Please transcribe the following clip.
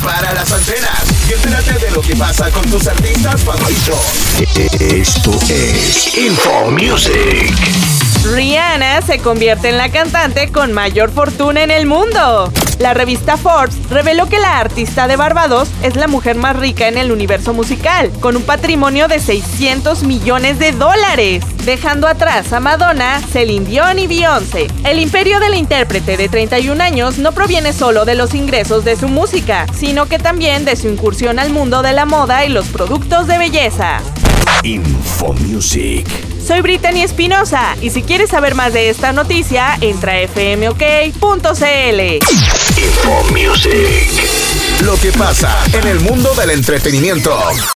Prepara las antenas y entérate de lo que pasa con tus artistas favoritos. Esto es Info Music. Rihanna se convierte en la cantante con mayor fortuna en el mundo. La revista Forbes reveló que la artista de Barbados es la mujer más rica en el universo musical, con un patrimonio de $600 millones, dejando atrás a Madonna, Celine Dion y Beyoncé. El imperio de la intérprete de 31 años no proviene solo de los ingresos de su música, sino que también de su incursión al mundo de la moda y los productos de belleza. Info Music. Soy Brittany Espinosa y si quieres saber más de esta noticia, entra a fmok.cl. Info Music. Lo que pasa en el mundo del entretenimiento.